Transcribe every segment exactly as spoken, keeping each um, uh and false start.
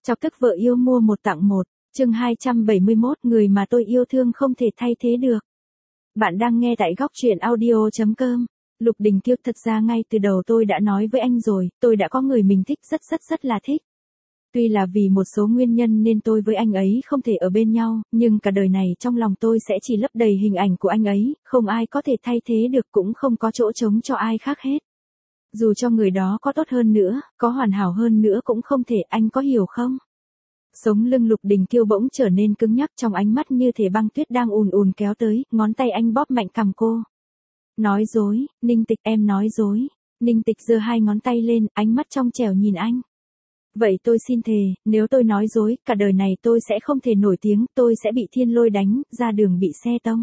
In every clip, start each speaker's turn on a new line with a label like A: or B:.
A: Chọc tức vợ yêu mua một tặng một, chương hai trăm bảy mươi mốt, người mà tôi yêu thương không thể thay thế được. Bạn đang nghe tại góc truyện audio chấm com. Lục Đình Kiêu, thật ra ngay từ đầu tôi đã nói với anh rồi, tôi đã có người mình thích, rất rất rất là thích. Tuy là vì một số nguyên nhân nên tôi với anh ấy không thể ở bên nhau, nhưng cả đời này trong lòng tôi sẽ chỉ lấp đầy hình ảnh của anh ấy, không ai có thể thay thế được, cũng không có chỗ trống cho ai khác hết. Dù cho người đó có tốt hơn nữa, có hoàn hảo hơn nữa cũng không thể, anh có hiểu không? Sống lưng Lục Đình Kiêu bỗng trở nên cứng nhắc, trong ánh mắt như thể băng tuyết đang ùn ùn kéo tới, ngón tay anh bóp mạnh cằm cô. Nói dối, Ninh Tịch, em nói dối. Ninh Tịch giơ hai ngón tay lên, ánh mắt trong trẻo nhìn anh. Vậy tôi xin thề, nếu tôi nói dối, cả đời này tôi sẽ không thể nổi tiếng, tôi sẽ bị thiên lôi đánh, ra đường bị xe tông.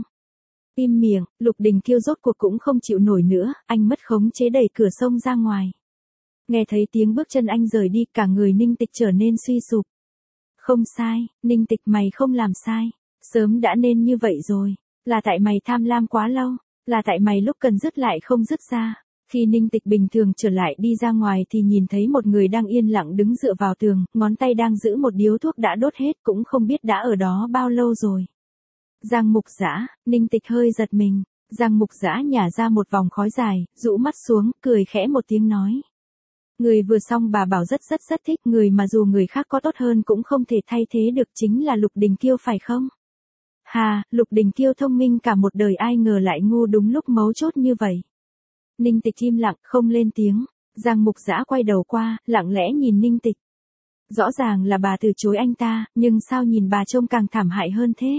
A: Im miệng, Lục Đình Kiêu rốt cuộc cũng không chịu nổi nữa, anh mất khống chế đẩy cửa xông ra ngoài. Nghe thấy tiếng bước chân anh rời đi, cả người Ninh Tịch trở nên suy sụp. Không sai, Ninh Tịch, mày không làm sai, sớm đã nên như vậy rồi, là tại mày tham lam quá lâu, là tại mày lúc cần dứt lại không dứt ra. Khi Ninh Tịch bình thường trở lại đi ra ngoài thì nhìn thấy một người đang yên lặng đứng dựa vào tường, ngón tay đang giữ một điếu thuốc đã đốt hết, cũng không biết đã ở đó bao lâu rồi. Giang Mục Dã, Ninh Tịch hơi giật mình, Giang Mục Dã nhả ra một vòng khói dài, rũ mắt xuống, cười khẽ một tiếng nói. Người vừa xong bà bảo rất rất rất thích, người mà dù người khác có tốt hơn cũng không thể thay thế được, chính là Lục Đình Kiêu phải không? Hà, Lục Đình Kiêu thông minh cả một đời, ai ngờ lại ngu đúng lúc mấu chốt như vậy. Ninh Tịch im lặng, không lên tiếng. Giang Mục Dã quay đầu qua, lặng lẽ nhìn Ninh Tịch. Rõ ràng là bà từ chối anh ta, nhưng sao nhìn bà trông càng thảm hại hơn thế?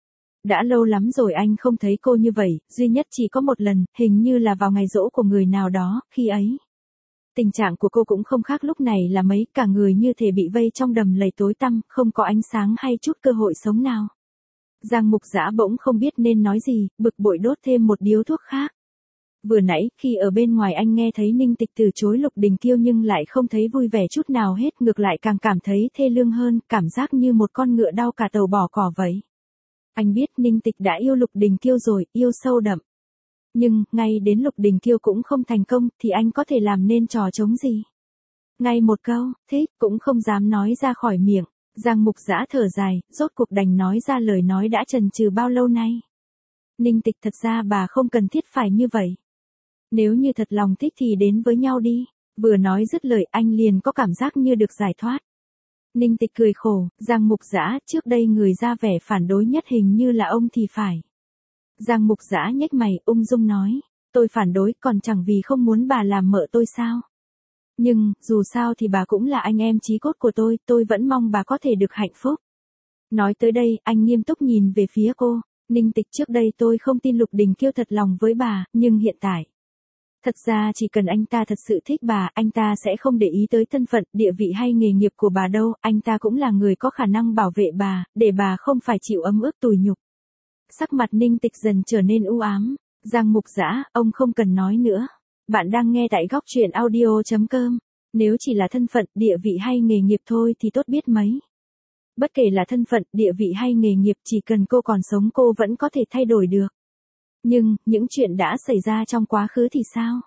A: Đã lâu lắm rồi anh không thấy cô như vậy, duy nhất chỉ có một lần, hình như là vào ngày giỗ của người nào đó, khi ấy. Tình trạng của cô cũng không khác lúc này là mấy, cả người như thể bị vây trong đầm lầy tối tăm, không có ánh sáng hay chút cơ hội sống nào. Giang Mục Dã bỗng không biết nên nói gì, bực bội đốt thêm một điếu thuốc khác. Vừa nãy, khi ở bên ngoài anh nghe thấy Ninh Tịch từ chối Lục Đình Kiêu nhưng lại không thấy vui vẻ chút nào hết, ngược lại càng cảm thấy thê lương hơn, cảm giác như một con ngựa đau cả tàu bỏ cỏ vậy. Anh biết Ninh Tịch đã yêu Lục Đình Kiêu rồi, yêu sâu đậm. Nhưng, ngay đến Lục Đình Kiêu cũng không thành công, thì anh có thể làm nên trò trống gì? Ngay một câu, thích, cũng không dám nói ra khỏi miệng. Giang Mục Dã thở dài, rốt cuộc đành nói ra lời nói đã chần chừ bao lâu nay. Ninh Tịch, thật ra bà không cần thiết phải như vậy. Nếu như thật lòng thích thì đến với nhau đi. Vừa nói dứt lời anh liền có cảm giác như được giải thoát. Ninh Tịch cười khổ, Giang Mục Dã, trước đây người ra vẻ phản đối nhất hình như là ông thì phải. Giang Mục Dã nhếch mày, ung dung nói, tôi phản đối còn chẳng vì không muốn bà làm mợ tôi sao. Nhưng, dù sao thì bà cũng là anh em chí cốt của tôi, tôi vẫn mong bà có thể được hạnh phúc. Nói tới đây, anh nghiêm túc nhìn về phía cô, Ninh Tịch, trước đây tôi không tin Lục Đình Kiêu thật lòng với bà, nhưng hiện tại. Thật ra chỉ cần anh ta thật sự thích bà, anh ta sẽ không để ý tới thân phận, địa vị hay nghề nghiệp của bà đâu, anh ta cũng là người có khả năng bảo vệ bà, để bà không phải chịu ấm ức tủi nhục. Sắc mặt Ninh Tịch dần trở nên u ám. Giang Mục Dã, ông không cần nói nữa. Bạn đang nghe tại góc truyện audio chấm com. Nếu chỉ là thân phận, địa vị hay nghề nghiệp thôi thì tốt biết mấy. Bất kể là thân phận, địa vị hay nghề nghiệp, chỉ cần cô còn sống cô vẫn có thể thay đổi được. Nhưng, những chuyện đã xảy ra trong quá khứ thì sao?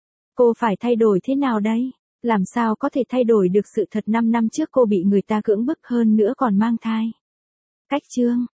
A: Cô phải thay đổi thế nào đây? Làm sao có thể thay đổi được sự thật năm năm trước cô bị người ta cưỡng bức, hơn nữa còn mang thai? Cách chương.